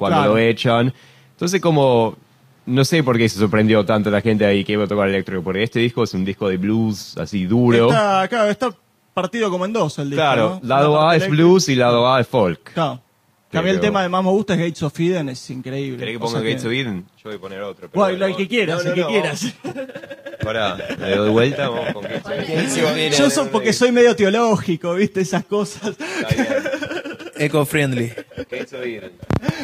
cuando Claro. lo echan. Entonces como, no sé por qué se sorprendió tanto la gente ahí que iba a tocar eléctrico, porque este disco es un disco de blues así duro. Está partido como en dos el disco, Claro, ¿no? lado Una A parte es eléctrica. blues y lado A es folk. Claro. Que a mí el Pero- tema que más me gusta es Gates of Eden, es increíble. ¿Querés que O ponga sea Gates of Eden? Yo voy a poner otro. pero Bueno, bueno, el que quieras, no, el que no, quieras. Pará, me doy vuelta, vamos con Gates of Eden. Yo porque soy medio teológico, ¿viste? Esas cosas. Está bien. Eco-friendly. Gates of Eden.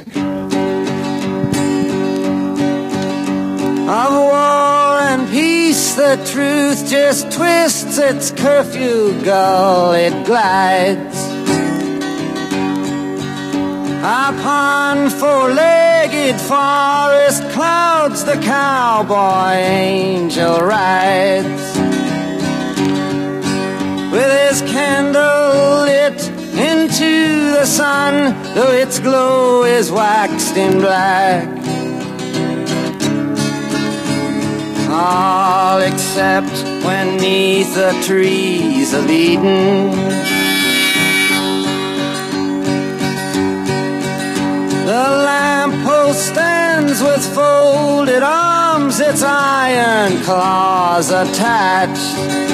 Of war and peace, the truth just twists its curfew gull, it glides upon four-legged forest clouds. The cowboy angel rides with his candle lit into the sun, though its glow is waxed in black. All except when 'neath the trees of Eden the lamppost stands with folded arms, its iron claws attached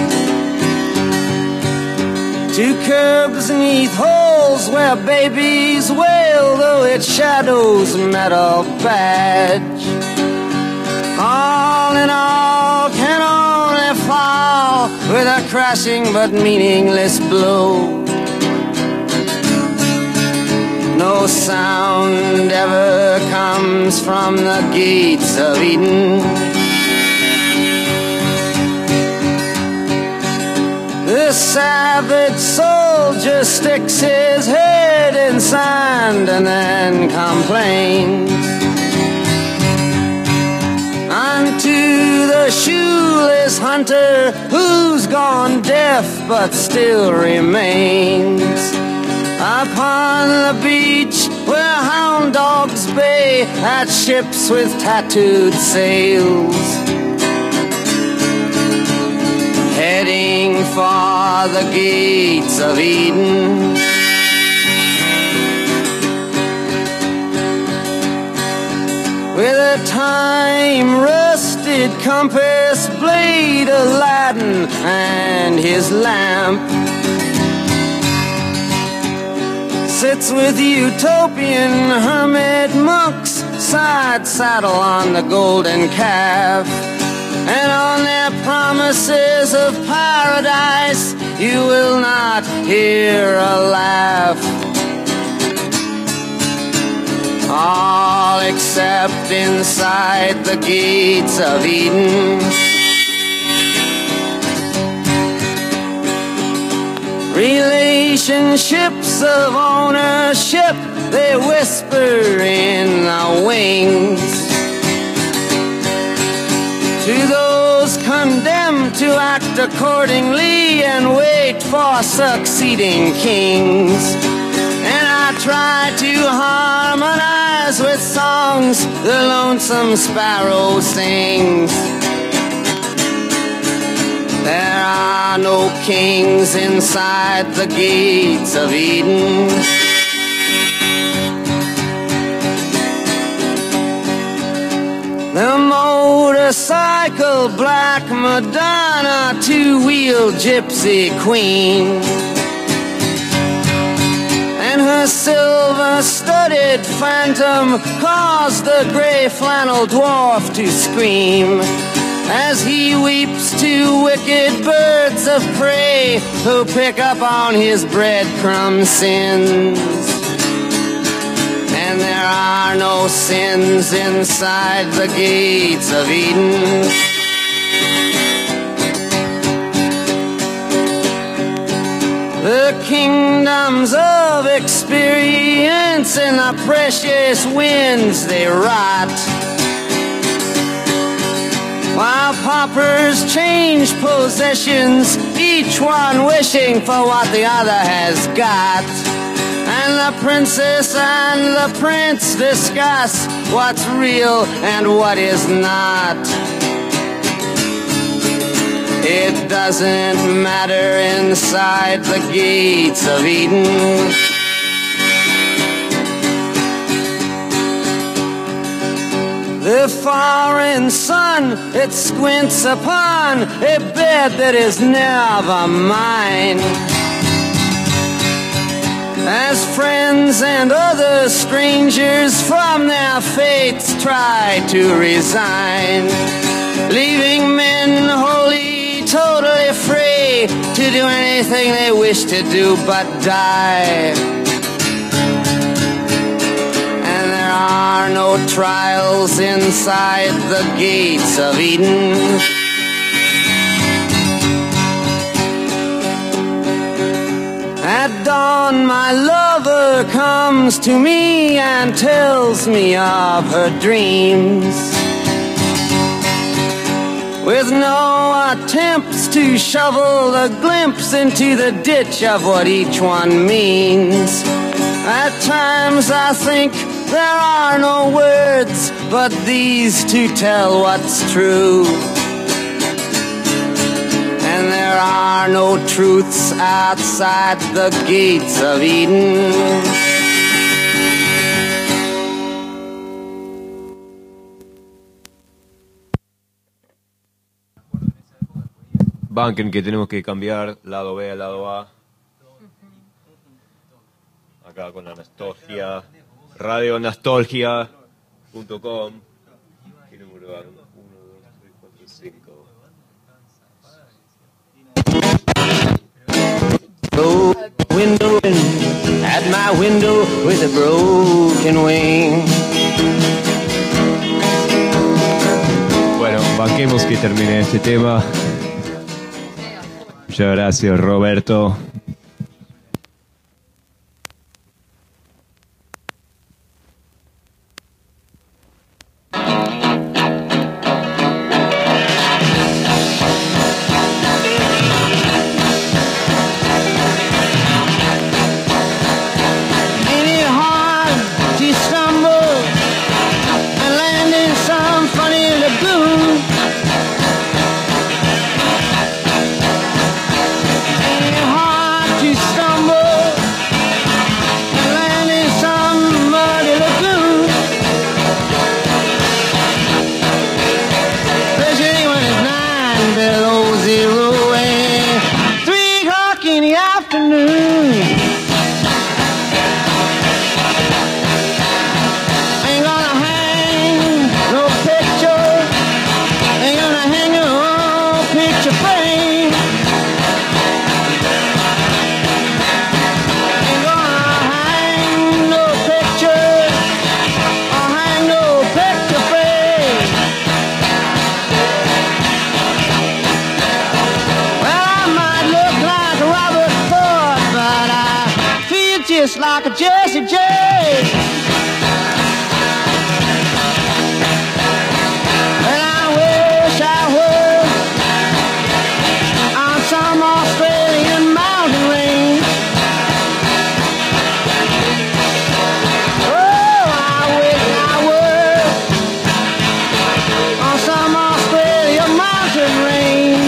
to curbs 'neath holes where babies wail, though its shadow's metal badge. All in all can only fall with a crashing but meaningless blow. No sound ever comes from the gates of Eden. The savage soldier sticks his head in sand and then complains unto the shoeless hunter who's gone deaf but still remains upon the beach where hound dogs bay at ships with tattooed sails, heading for the gates of Eden. With a time-rusted compass, blade Aladdin and his lamp, sits with utopian hermit monks, side saddle on the golden calf, and on their promises of paradise you will not hear a laugh. All except inside the gates of Eden. Relationships of ownership, they whisper in the wings to those condemned to act accordingly and wait for succeeding kings. And I try to harmonize with songs the lonesome sparrow sings. There are no kings inside the gates of Eden. The motorcycle black Madonna, two-wheel gypsy queen, and her silver-studded phantom caused the gray flannel dwarf to scream as he weeps to wicked birds of prey who pick up on his breadcrumb sins. And there are no sins inside the gates of Eden. The kingdoms of experience and the precious winds they rot, while paupers change possessions, each one wishing for what the other has got. And the princess and the prince discuss what's real and what is not. It doesn't matter inside the gates of Eden. The foreign sun, it squints upon a bed that is never mine. As friends and other strangers from their fates try to resign, leaving men wholly, totally free to do anything they wish to do but die. And there are no trials inside the gates of Eden. At dawn my lover comes to me and tells me of her dreams, with no attempts to shovel a glimpse into the ditch of what each one means. At times I think there are no words but these to tell what's true. And there are no truths outside the gates of Eden. Banquen que tenemos que cambiar lado B a lado A. Acá con la nostalgia. Radionastalgia.com. ¿Qué número van? 1, 2, 3, 4, 5. Window at my window with a broken wing. Bueno, banquemos que termine este tema. Muchas gracias, Roberto. Like a Jesse James. And I wish I was on some Australian mountain range. Oh, I wish I was on some Australian mountain range.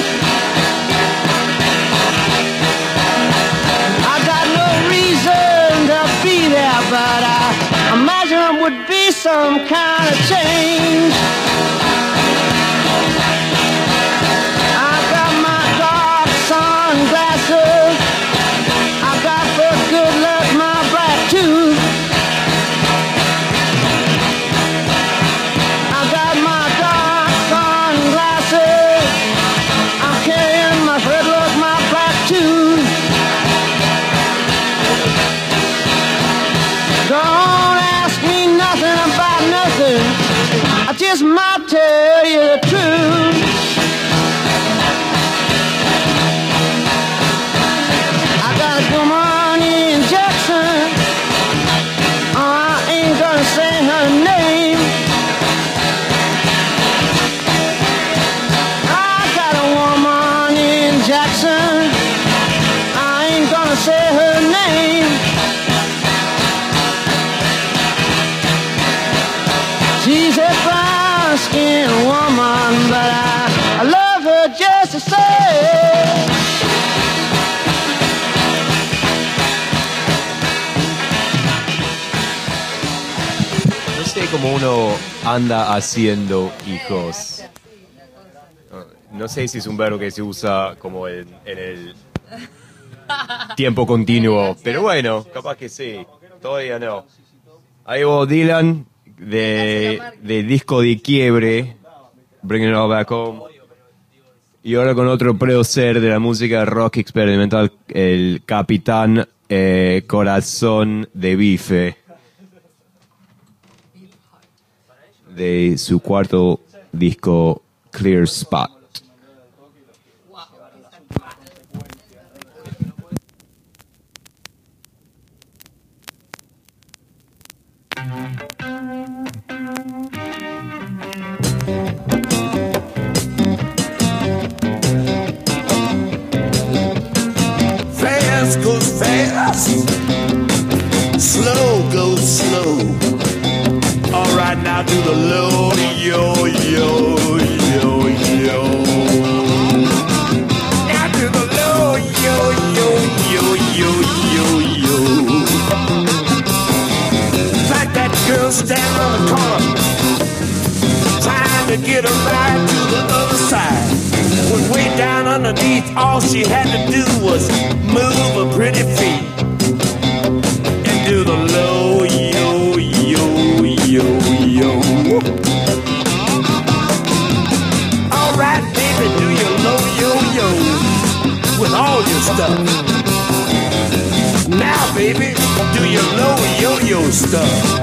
I got no reason to be there, but I imagine it would be some kind of change. I got my dark sunglasses, I got for good luck my black tooth. I got my dark sunglasses, I'm carrying my good luck my black tooth. Don't ask me nothing about nothing, I just might tell you the truth. I got a woman in Jackson, I ain't gonna say her name. I got a woman in Jackson, I ain't gonna say her name. She's a brown-skinned woman, but I love her just the same. No sé como uno anda haciendo hijos. No sé si es un verbo que se usa como en el tiempo continuo, pero bueno, capaz que sí. Todavía no. Ahí Bob Dylan de disco de quiebre, Bringing It All Back Home. Y ahora con otro prócer de la música rock experimental, el Capitán Corazón de Bife, de su cuarto disco Clear Spot. Fast goes fast, slow goes slow. All right, now do the low, yo, yo, yo, yo. Now do the low, yo, yo, yo, yo, yo, yo. Like that girl standing on the corner, trying to get a ride to the other side. When way down underneath, all she had to do was move her pretty feet and do the low, yo, yo, yo, yo. All right, baby, do your low, yo, yo with all your stuff. Now, baby, do your low, yo, yo stuff.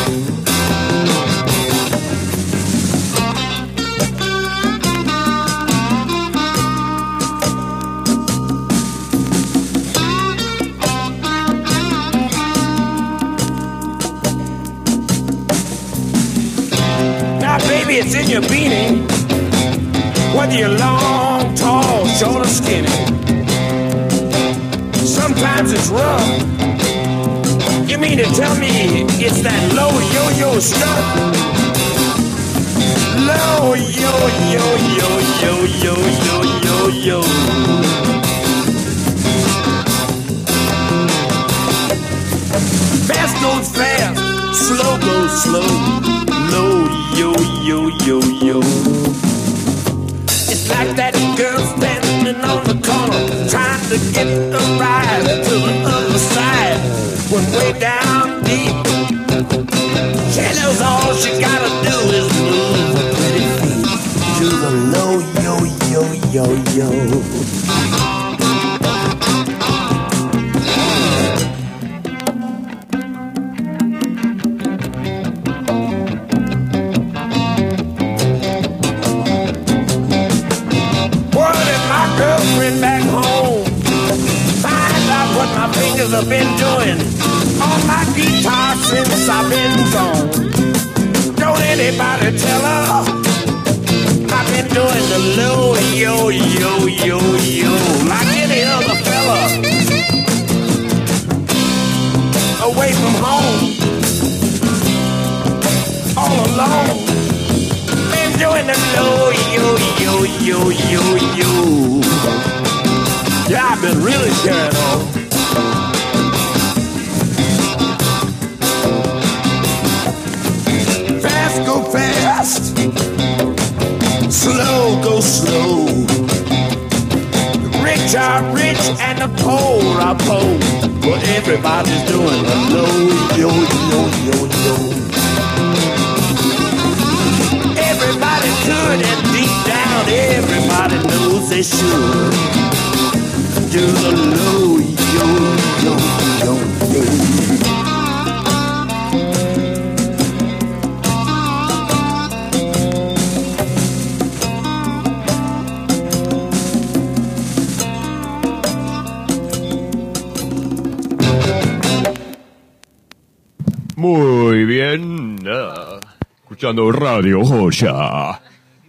Baby, it's in your beanie, whether you're long, tall, short, or skinny. Sometimes it's rough. You mean to tell me it's that low yo-yo stuff? Low yo-yo-yo-yo-yo-yo-yo. Fast goes fast, slow goes slow. Low, yo, yo, yo, yo. It's like that girl standing on the corner, trying to get a ride to the other side. When way down deep, she knows all she gotta do is move her pretty feet to the low, yo, yo, yo, yo. Back home, find out what my fingers have been doing on my guitar since I've been gone. Don't anybody tell her I've been doing the low, yo, yo, yo, yo, like any other fella away from home, all alone. Been doing the low, yo, yo, yo, yo, yo. Yeah, I've been really carrying on. Fast go fast, slow go slow. The rich are rich and the poor are poor. But everybody's doing a low, yo, yo, yo, yo. Everybody could and deep down everybody knows they should. Do the low, yo, yo, yo, yo. Muy bien, escuchando Radio Joya.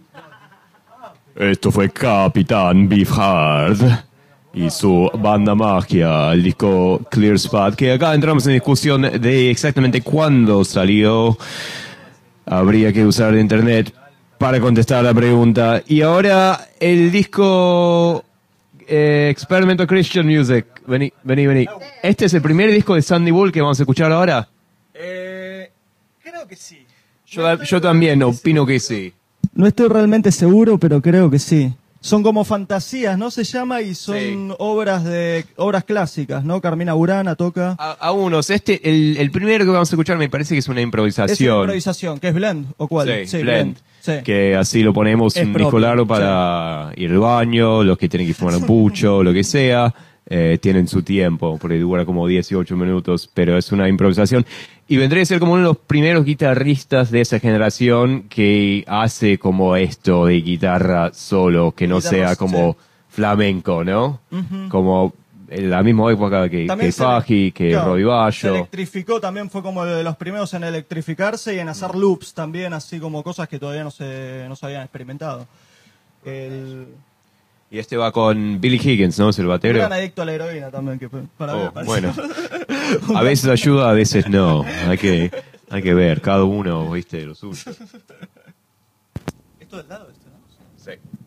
Esto fue Capitán Beefheart y su banda Magia, el disco Clear Spot, que acá entramos en discusión de exactamente cuándo salió. Habría que usar internet para contestar la pregunta. Y ahora el disco Experimental Christian Music. Vení. Este es el primer disco de Sandy Bull que vamos a escuchar ahora. Creo que sí. Yo también opino que sí. No estoy realmente seguro, pero creo que sí. Son como fantasías, ¿no? Se llama y son obras clásicas, ¿no? Carmina Burana toca. A unos. El primero que vamos a escuchar me parece que es una improvisación. Es una improvisación, ¿que es blend o cuál? Sí, blend. Sí. Que así lo ponemos Es un propio, disco largo para ir al baño, los que tienen que fumar un pucho, lo que sea. Tienen su tiempo, porque dura como 18 minutos, pero es una improvisación. Y vendría a ser como uno de los primeros guitarristas de esa generación que hace como esto de guitarra solo, que no Guitarra, sea como flamenco, ¿no? Como en la misma época que Faji, que Roy Se Bayo. electrificó, también fue como de los primeros en electrificarse y en hacer loops también, así como cosas que todavía no se habían experimentado. Y este va con Billy Higgins, ¿no? Es el Un batero. gran adicto a la heroína también, que para mí me parece. Bueno, a veces ayuda, a veces no. Hay que ver, cada uno, viste, lo suyo. Esto del lado, ¿no? Sí.